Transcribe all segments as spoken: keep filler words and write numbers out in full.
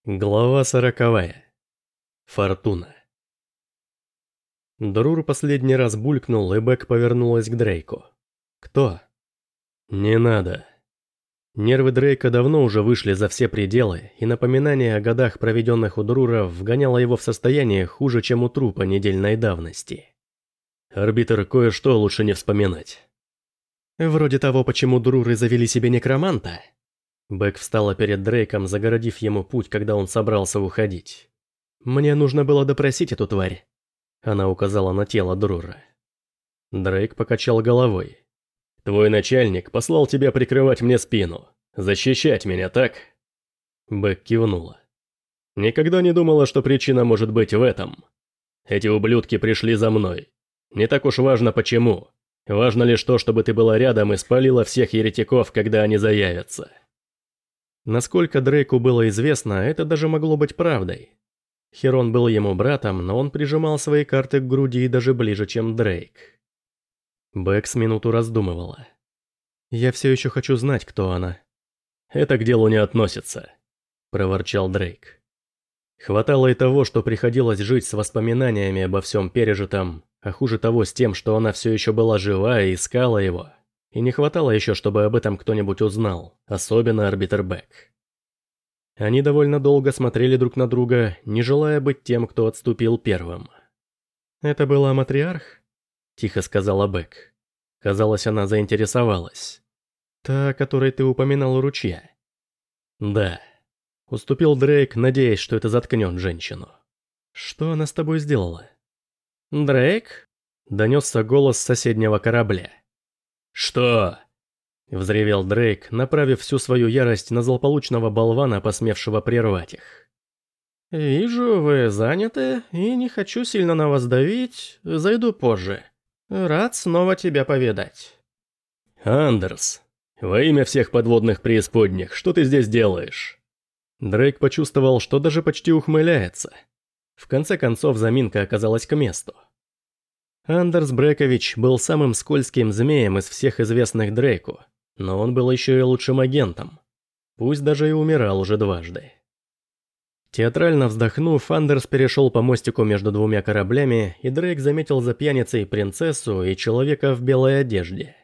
Глава сороковая. Фортуна. Друр последний раз булькнул, и Бэк повернулась к Дрейку. «Кто?» «Не надо». Нервы Дрейка давно уже вышли за все пределы, и напоминание о годах, проведенных у Друра, вгоняло его в состояние хуже, чем у трупа недельной давности. «Арбитр, кое-что лучше не вспоминать». «Вроде того, почему Друры завели себе некроманта?» Бэк встала перед Дрейком, загородив ему путь, когда он собрался уходить. «Мне нужно было допросить эту тварь». Она указала на тело Друра. Дрейк покачал головой. «Твой начальник послал тебя прикрывать мне спину. Защищать меня, так?» Бэк кивнула. «Никогда не думала, что причина может быть в этом. Эти ублюдки пришли за мной. Не так уж важно почему. Важно лишь то, чтобы ты была рядом и спалила всех еретиков, когда они заявятся». Насколько Дрейку было известно, это даже могло быть правдой. Херон был ему братом, но он прижимал свои карты к груди даже ближе, чем Дрейк. Бэк с минуту раздумывала. «Я все еще хочу знать, кто она». «Это к делу не относится», — проворчал Дрейк. Хватало и того, что приходилось жить с воспоминаниями обо всем пережитом, а хуже того с тем, что она все еще была жива и искала его. И не хватало еще, чтобы об этом кто-нибудь узнал, особенно арбитр Бэк. Они довольно долго смотрели друг на друга, не желая быть тем, кто отступил первым. «Это была матриарх?» – тихо сказала Бэк. Казалось, она заинтересовалась. «Та, о которой ты упоминал у ручья?» «Да», – уступил Дрейк, надеясь, что это заткнет женщину. «Что она с тобой сделала?» «Дрейк?» – донесся голос с соседнего корабля. «Что?» – взревел Дрейк, направив всю свою ярость на злополучного болвана, посмевшего прервать их. «Вижу, вы заняты, и не хочу сильно на вас давить, зайду позже. Рад снова тебя повидать». «Андерс, во имя всех подводных преисподних, что ты здесь делаешь?» Дрейк почувствовал, что даже почти ухмыляется. В конце концов, заминка оказалась к месту. Андерс Брекович был самым скользким змеем из всех известных Дрейку, но он был еще и лучшим агентом. Пусть даже и умирал уже дважды. Театрально вздохнув, Андерс перешел по мостику между двумя кораблями, и Дрейк заметил за пьяницей принцессу и человека в белой одежде.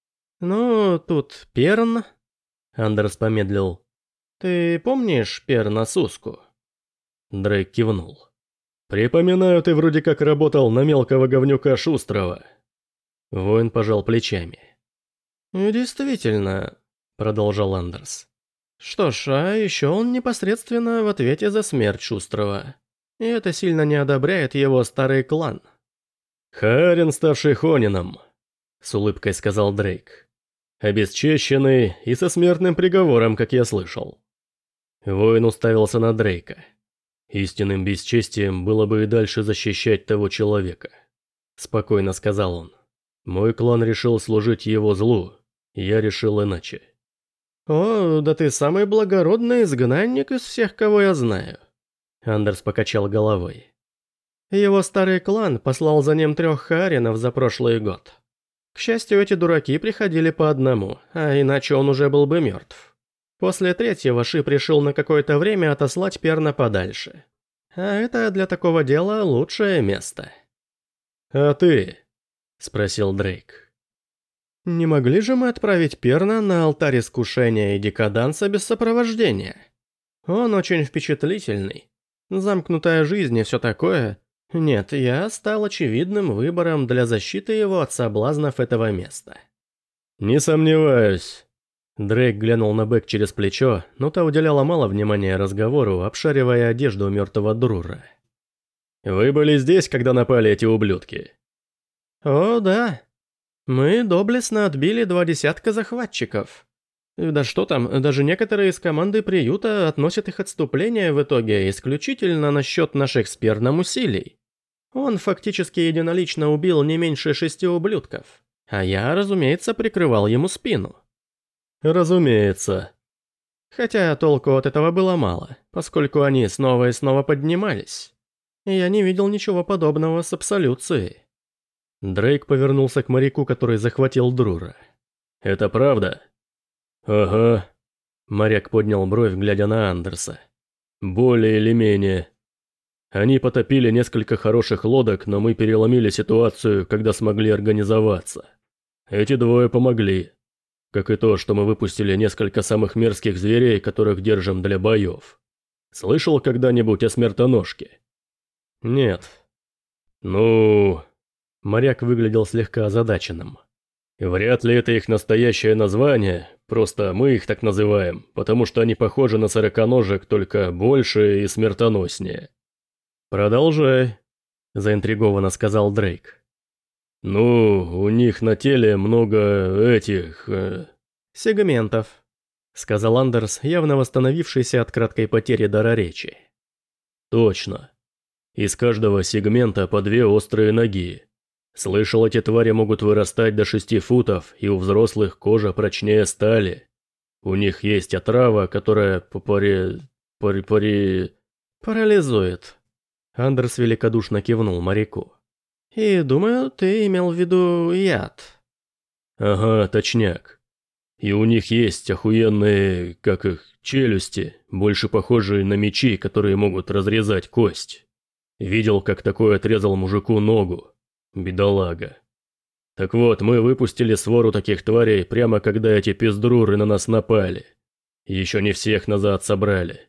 «Ну, тут Перн...» Андерс помедлил. «Ты помнишь Перна Суску?» Дрейк кивнул. «Припоминаю, ты вроде как работал на мелкого говнюка Шустрого». Воин пожал плечами. «Действительно», — продолжал Андерс. «Что ж, а еще он непосредственно в ответе за смерть Шустрого. И это сильно не одобряет его старый клан». «Харин, ставший Хонином», — с улыбкой сказал Дрейк. «Обесчещенный и со смертным приговором, как я слышал». Воин уставился на Дрейка. «Истинным бесчестием было бы и дальше защищать того человека», — спокойно сказал он. «Мой клан решил служить его злу, я решил иначе». «О, да ты самый благородный изгнанник из всех, кого я знаю», — Андерс покачал головой. «Его старый клан послал за ним трех Харинов за прошлый год. К счастью, эти дураки приходили по одному, а иначе он уже был бы мертв. После третьего Шип решил на какое-то время отослать Перна подальше. А это для такого дела лучшее место». «А ты?» – спросил Дрейк. «Не могли же мы отправить Перна на алтарь искушения и декаданса без сопровождения? Он очень впечатлительный. Замкнутая жизнь и все такое. Нет, я стал очевидным выбором для защиты его от соблазнов этого места». «Не сомневаюсь». Дрейк глянул на Бэк через плечо, но та уделяла мало внимания разговору, обшаривая одежду мертвого Друра. «Вы были здесь, когда напали эти ублюдки?» «О, да. Мы доблестно отбили два десятка захватчиков. Да что там, даже некоторые из команды приюта относят их отступление в итоге исключительно на счет наших с Перном усилий. Он фактически единолично убил не меньше шести ублюдков, а я, разумеется, прикрывал ему спину». «Разумеется». Хотя толку от этого было мало, поскольку они снова и снова поднимались. Я не видел ничего подобного с Абсолюцией. Дрейк повернулся к моряку, который захватил Друра. «Это правда?» «Ага». Моряк поднял бровь, глядя на Андерса. Более или менее. Они потопили несколько хороших лодок, но мы переломили ситуацию, когда смогли организоваться. Эти двое помогли. Как и то, что мы выпустили несколько самых мерзких зверей, которых держим для боев. Слышал когда-нибудь о смертоножке? Нет. Ну... Моряк выглядел слегка озадаченным. Вряд ли это их настоящее название, просто мы их так называем, потому что они похожи на сороконожек, только больше и смертоноснее. «Продолжай», – заинтригованно сказал Дрейк. «Ну, у них на теле много этих... Э... сегментов», – сказал Андерс, явно восстановившийся от краткой потери дара речи. «Точно. Из каждого сегмента по две острые ноги. Слышал, эти твари могут вырастать до шести футов, и у взрослых кожа прочнее стали. У них есть отрава, которая попари... пари... пари... парализует». Андерс великодушно кивнул моряку. «И думаю, ты имел в виду яд». «Ага, точняк. И у них есть охуенные, как их, челюсти, больше похожие на мечи, которые могут разрезать кость. Видел, как такой отрезал мужику ногу. Бедолага. Так вот, мы выпустили свору таких тварей прямо когда эти пиздруры на нас напали. Еще не всех назад собрали».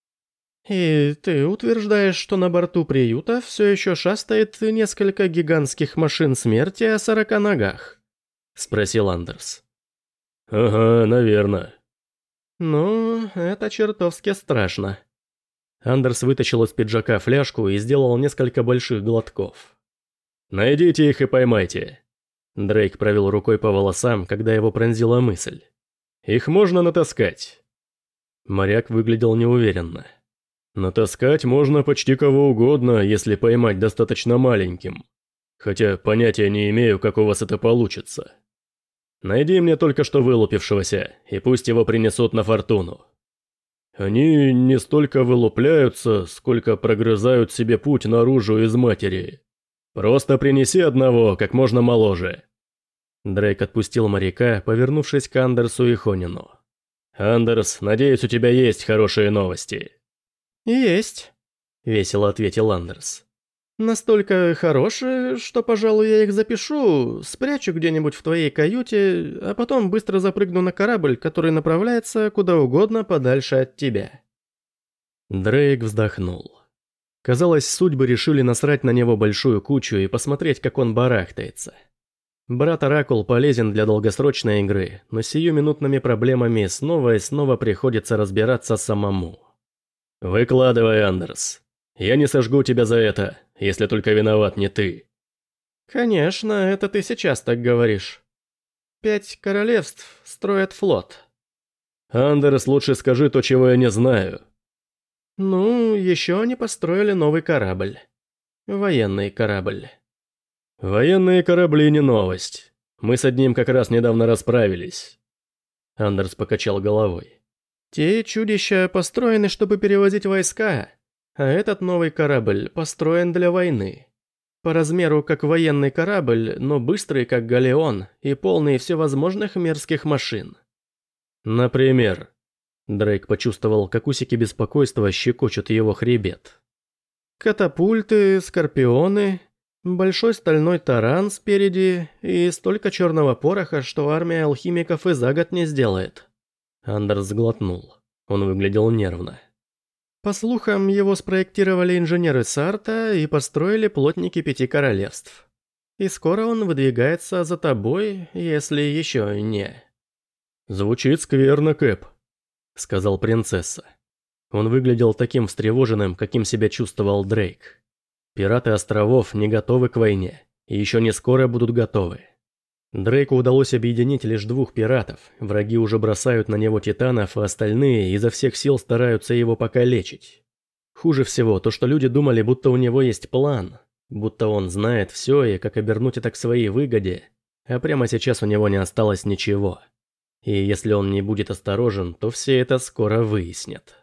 «И ты утверждаешь, что на борту приюта все еще шастает несколько гигантских машин смерти о сорока ногах?» – спросил Андерс. «Ага, наверное». «Ну, это чертовски страшно». Андерс вытащил из пиджака фляжку и сделал несколько больших глотков. «Найдите их и поймайте». Дрейк провел рукой по волосам, когда его пронзила мысль. «Их можно натаскать». Моряк выглядел неуверенно. «Натаскать можно почти кого угодно, если поймать достаточно маленьким. Хотя понятия не имею, как у вас это получится. Найди мне только что вылупившегося, и пусть его принесут на фортуну. Они не столько вылупляются, сколько прогрызают себе путь наружу из матери. Просто принеси одного, как можно моложе». Дрейк отпустил моряка, повернувшись к Андерсу и Хонину. «Андерс, надеюсь, у тебя есть хорошие новости». «Есть», — весело ответил Андерс. «Настолько хорошие, что, пожалуй, я их запишу, спрячу где-нибудь в твоей каюте, а потом быстро запрыгну на корабль, который направляется куда угодно подальше от тебя». Дрейк вздохнул. Казалось, судьбы решили насрать на него большую кучу и посмотреть, как он барахтается. Брат Оракул полезен для долгосрочной игры, но с сиюминутными проблемами снова и снова приходится разбираться самому. «Выкладывай, Андерс. Я не сожгу тебя за это, если только виноват не ты». «Конечно, это ты сейчас так говоришь. Пять королевств строят флот». «Андерс, лучше скажи то, чего я не знаю». «Ну, еще они построили новый корабль. Военный корабль». «Военные корабли не новость. Мы с одним как раз недавно расправились». Андерс покачал головой. «Те чудища построены, чтобы перевозить войска, а этот новый корабль построен для войны. По размеру как военный корабль, но быстрый как галеон и полный всевозможных мерзких машин». «Например?» Дрейк почувствовал, как усики беспокойства щекочут его хребет. «Катапульты, скорпионы, большой стальной таран спереди и столько черного пороха, что армия алхимиков и за год не сделает». Андерс сглотнул. Он выглядел нервно. «По слухам, его спроектировали инженеры Сарта и построили плотники пяти королевств. И скоро он выдвигается за тобой, если еще не...» «Звучит скверно, Кэп», — сказал принцесса. Он выглядел таким встревоженным, каким себя чувствовал Дрейк. Пираты островов не готовы к войне, и еще не скоро будут готовы. Дрейку удалось объединить лишь двух пиратов, враги уже бросают на него титанов, а остальные изо всех сил стараются его покалечить. Хуже всего то, что люди думали, будто у него есть план, будто он знает все и как обернуть это к своей выгоде, а прямо сейчас у него не осталось ничего. И если он не будет осторожен, то все это скоро выяснят.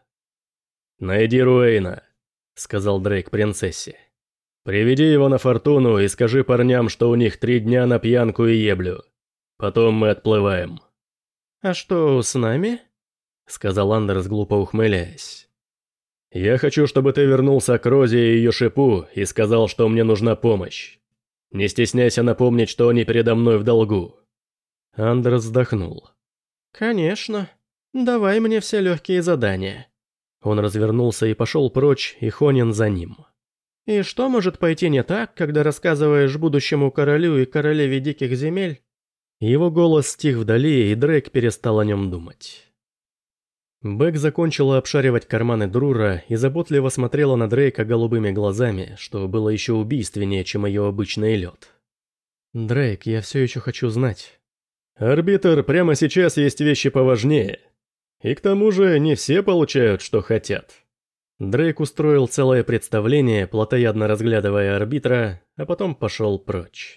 «Найди Руэйна», — сказал Дрейк принцессе. «Приведи его на фортуну и скажи парням, что у них три дня на пьянку и еблю. Потом мы отплываем». «А что с нами?» — сказал Андерс, глупо ухмыляясь. Я хочу, чтобы ты вернулся к Розе и ее шипу и сказал, что мне нужна помощь. Не стесняйся напомнить, что они передо мной в долгу». Андерс вздохнул. «Конечно. Давай мне все легкие задания». Он развернулся и пошел прочь, и Хонин за ним. «И что может пойти не так, когда рассказываешь будущему королю и королеве диких земель?» Его голос стих вдали, и Дрейк перестал о нем думать. Бэк закончила обшаривать карманы Друра и заботливо смотрела на Дрейка голубыми глазами, что было еще убийственнее, чем ее обычный лед. «Дрейк, я все еще хочу знать». «Арбитр, прямо сейчас есть вещи поважнее. И к тому же не все получают, что хотят». Дрейк устроил целое представление, плотоядно разглядывая арбитра, а потом пошел прочь.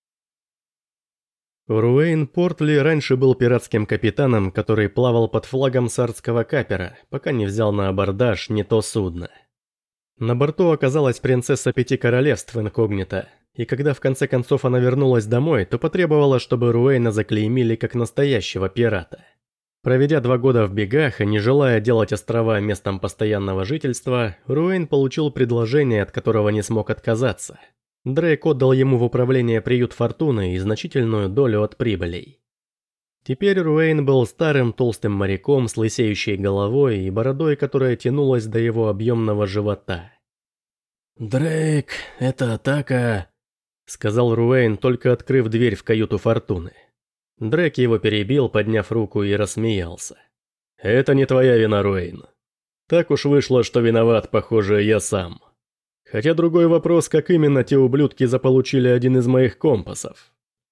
Руэйн Портли раньше был пиратским капитаном, который плавал под флагом сардского капера, пока не взял на абордаж не то судно. На борту оказалась принцесса Пяти Королевств инкогнито, и когда в конце концов она вернулась домой, то потребовала, чтобы Руэйна заклеймили как настоящего пирата. Проведя два года в бегах и не желая делать острова местом постоянного жительства, Руэйн получил предложение, от которого не смог отказаться. Дрейк отдал ему в управление приют Фортуны и значительную долю от прибылей. Теперь Руэйн был старым толстым моряком с лысеющей головой и бородой, которая тянулась до его объемного живота. «Дрейк, это атака», — сказал Руэйн, только открыв дверь в каюту Фортуны. Дрейк его перебил, подняв руку, и рассмеялся. «Это не твоя вина, Руэйн. Так уж вышло, что виноват, похоже, я сам. Хотя другой вопрос, как именно те ублюдки заполучили один из моих компасов».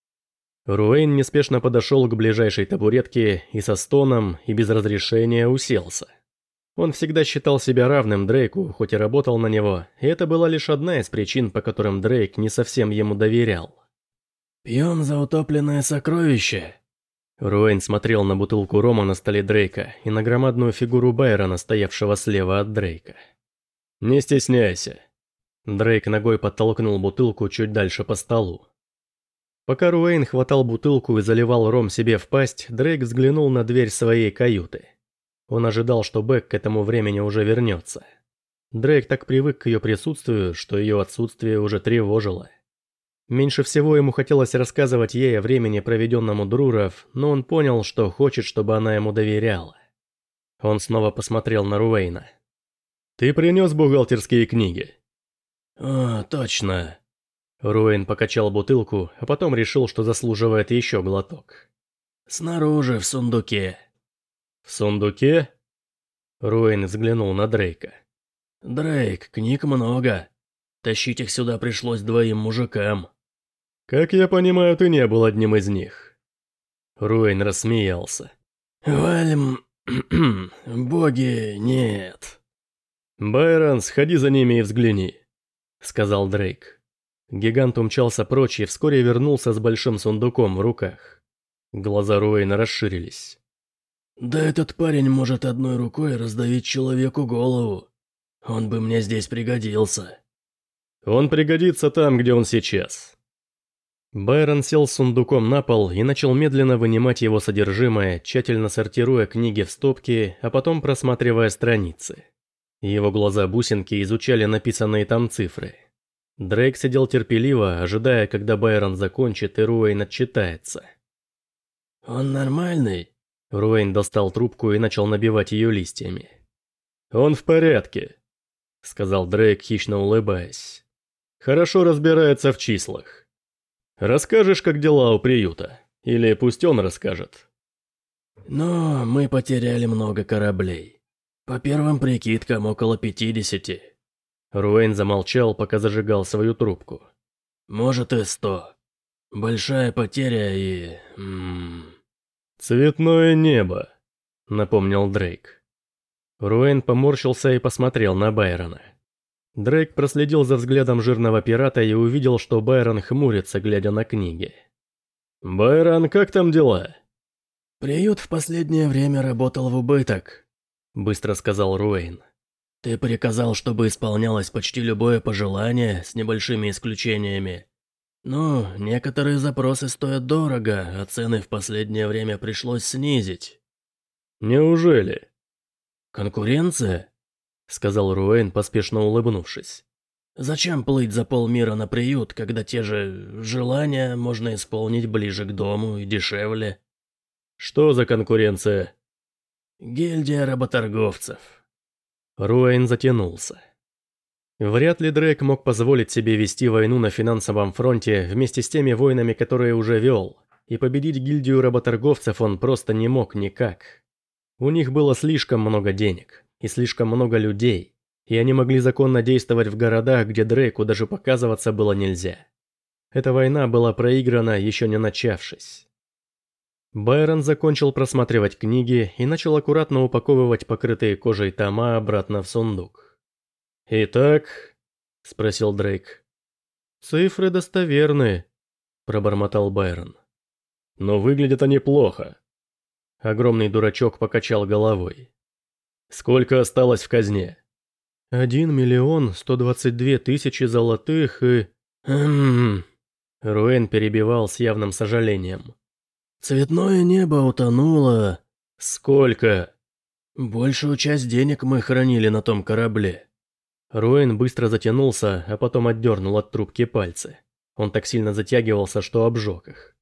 Руэйн неспешно подошел к ближайшей табуретке и со стоном и без разрешения уселся. Он всегда считал себя равным Дрейку, хоть и работал на него, и это была лишь одна из причин, по которым Дрейк не совсем ему доверял. «Пьем за утопленное сокровище». Руэйн смотрел на бутылку рома на столе Дрейка и на громадную фигуру Байрона, стоявшего слева от Дрейка. «Не стесняйся». Дрейк ногой подтолкнул бутылку чуть дальше по столу. Пока Руэйн хватал бутылку и заливал ром себе в пасть, Дрейк взглянул на дверь своей каюты. Он ожидал, что Бэк к этому времени уже вернется. Дрейк так привык к ее присутствию, что ее отсутствие уже тревожило. Меньше всего ему хотелось рассказывать ей о времени, проведенном у Друров, но он понял, что хочет, чтобы она ему доверяла. Он снова посмотрел на Руэйна. «Ты принес бухгалтерские книги?» «О, точно». Руэйн покачал бутылку, а потом решил, что заслуживает еще глоток. «Снаружи, в сундуке». «В сундуке?» Руэйн взглянул на Дрейка. «Дрейк, книг много. Тащить их сюда пришлось двоим мужикам». «Как я понимаю, ты не был одним из них». Руэйн рассмеялся. «Вальм... боги, нет». «Байрон, сходи за ними и взгляни», — сказал Дрейк. Гигант умчался прочь и вскоре вернулся с большим сундуком в руках. Глаза Руэйна расширились. «Да этот парень может одной рукой раздавить человеку голову. Он бы мне здесь пригодился». «Он пригодится там, где он сейчас». Байрон сел с сундуком на пол и начал медленно вынимать его содержимое, тщательно сортируя книги в стопки, а потом просматривая страницы. Его глаза-бусинки изучали написанные там цифры. Дрейк сидел терпеливо, ожидая, когда Байрон закончит и Руэйн отчитается. «Он нормальный?» Руэйн достал трубку и начал набивать ее листьями. «Он в порядке», — сказал Дрейк, хищно улыбаясь. «Хорошо разбирается в числах. Расскажешь, как дела у приюта? Или пусть он расскажет?» «Но мы потеряли много кораблей. По первым прикидкам, около пятидесяти». Руэйн замолчал, пока зажигал свою трубку. «Может и сто. Большая потеря и... М -м. «Цветное небо», — напомнил Дрейк. Руэйн поморщился и посмотрел на Байрона. Дрейк проследил за взглядом жирного пирата и увидел, что Байрон хмурится, глядя на книги. «Байрон, как там дела?» «Приют в последнее время работал в убыток», — быстро сказал Руэйн. «Ты приказал, чтобы исполнялось почти любое пожелание, с небольшими исключениями. Ну, некоторые запросы стоят дорого, а цены в последнее время пришлось снизить». «Неужели?» «Конкуренция?» — сказал Руэйн, поспешно улыбнувшись. «Зачем плыть за полмира на приют, когда те же желания можно исполнить ближе к дому и дешевле?» «Что за конкуренция?» «Гильдия работорговцев». Руэйн затянулся. Вряд ли Дрейк мог позволить себе вести войну на финансовом фронте вместе с теми войнами, которые уже вел, и победить гильдию работорговцев он просто не мог никак. У них было слишком много денег и слишком много людей, и они могли законно действовать в городах, где Дрейку даже показываться было нельзя. Эта война была проиграна, еще не начавшись. Байрон закончил просматривать книги и начал аккуратно упаковывать покрытые кожей тома обратно в сундук. «Итак?» – спросил Дрейк. «Цифры достоверны», – пробормотал Байрон. «Но выглядят они плохо». Огромный дурачок покачал головой. «Сколько осталось в казне?» «Один миллион сто двадцать две тысячи золотых и...» «Хм...» Руэйн перебивал с явным сожалением. «Цветное небо утонуло...» «Сколько?» «Большую часть денег мы хранили на том корабле». Руэйн быстро затянулся, а потом отдернул от трубки пальцы. Он так сильно затягивался, что обжег их.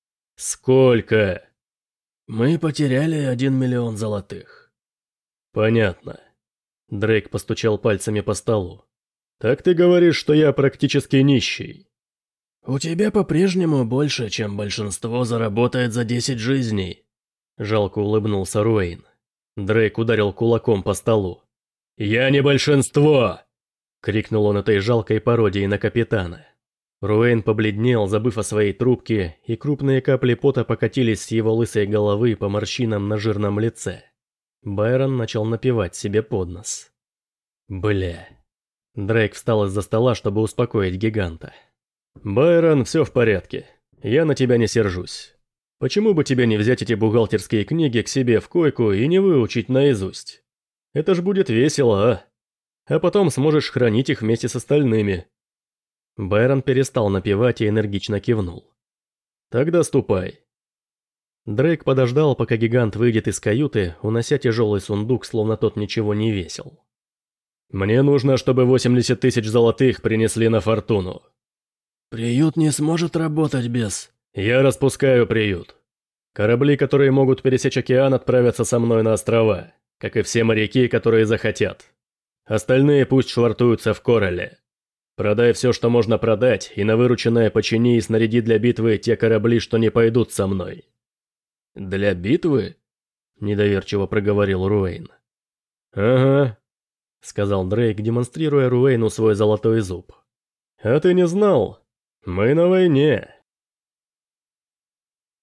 «Сколько?» «Мы потеряли один миллион золотых». «Понятно». Дрейк постучал пальцами по столу. «Так ты говоришь, что я практически нищий?» «У тебя по-прежнему больше, чем большинство заработает за десять жизней», — жалко улыбнулся Руэйн. Дрейк ударил кулаком по столу. «Я не большинство!» — крикнул он этой жалкой пародией на капитана. Руэйн побледнел, забыв о своей трубке, и крупные капли пота покатились с его лысой головы по морщинам на жирном лице. Байрон начал напевать себе под нос. «Бля». Дрейк встал из-за стола, чтобы успокоить гиганта. «Байрон, все в порядке. Я на тебя не сержусь. Почему бы тебе не взять эти бухгалтерские книги к себе в койку и не выучить наизусть? Это ж будет весело, а? А потом сможешь хранить их вместе с остальными». Байрон перестал напевать и энергично кивнул. «Тогда ступай». Дрейк подождал, пока гигант выйдет из каюты, унося тяжелый сундук, словно тот ничего не весил. «Мне нужно, чтобы восемьдесят тысяч золотых принесли на фортуну». «Приют не сможет работать без...» «Я распускаю приют. Корабли, которые могут пересечь океан, отправятся со мной на острова, как и все моряки, которые захотят. Остальные пусть швартуются в Корале. Продай все, что можно продать, и на вырученное почини и снаряди для битвы те корабли, что не пойдут со мной». «Для битвы?» – недоверчиво проговорил Руэйн. «Ага», – сказал Дрейк, демонстрируя Руэйну свой золотой зуб. «А ты не знал? Мы на войне».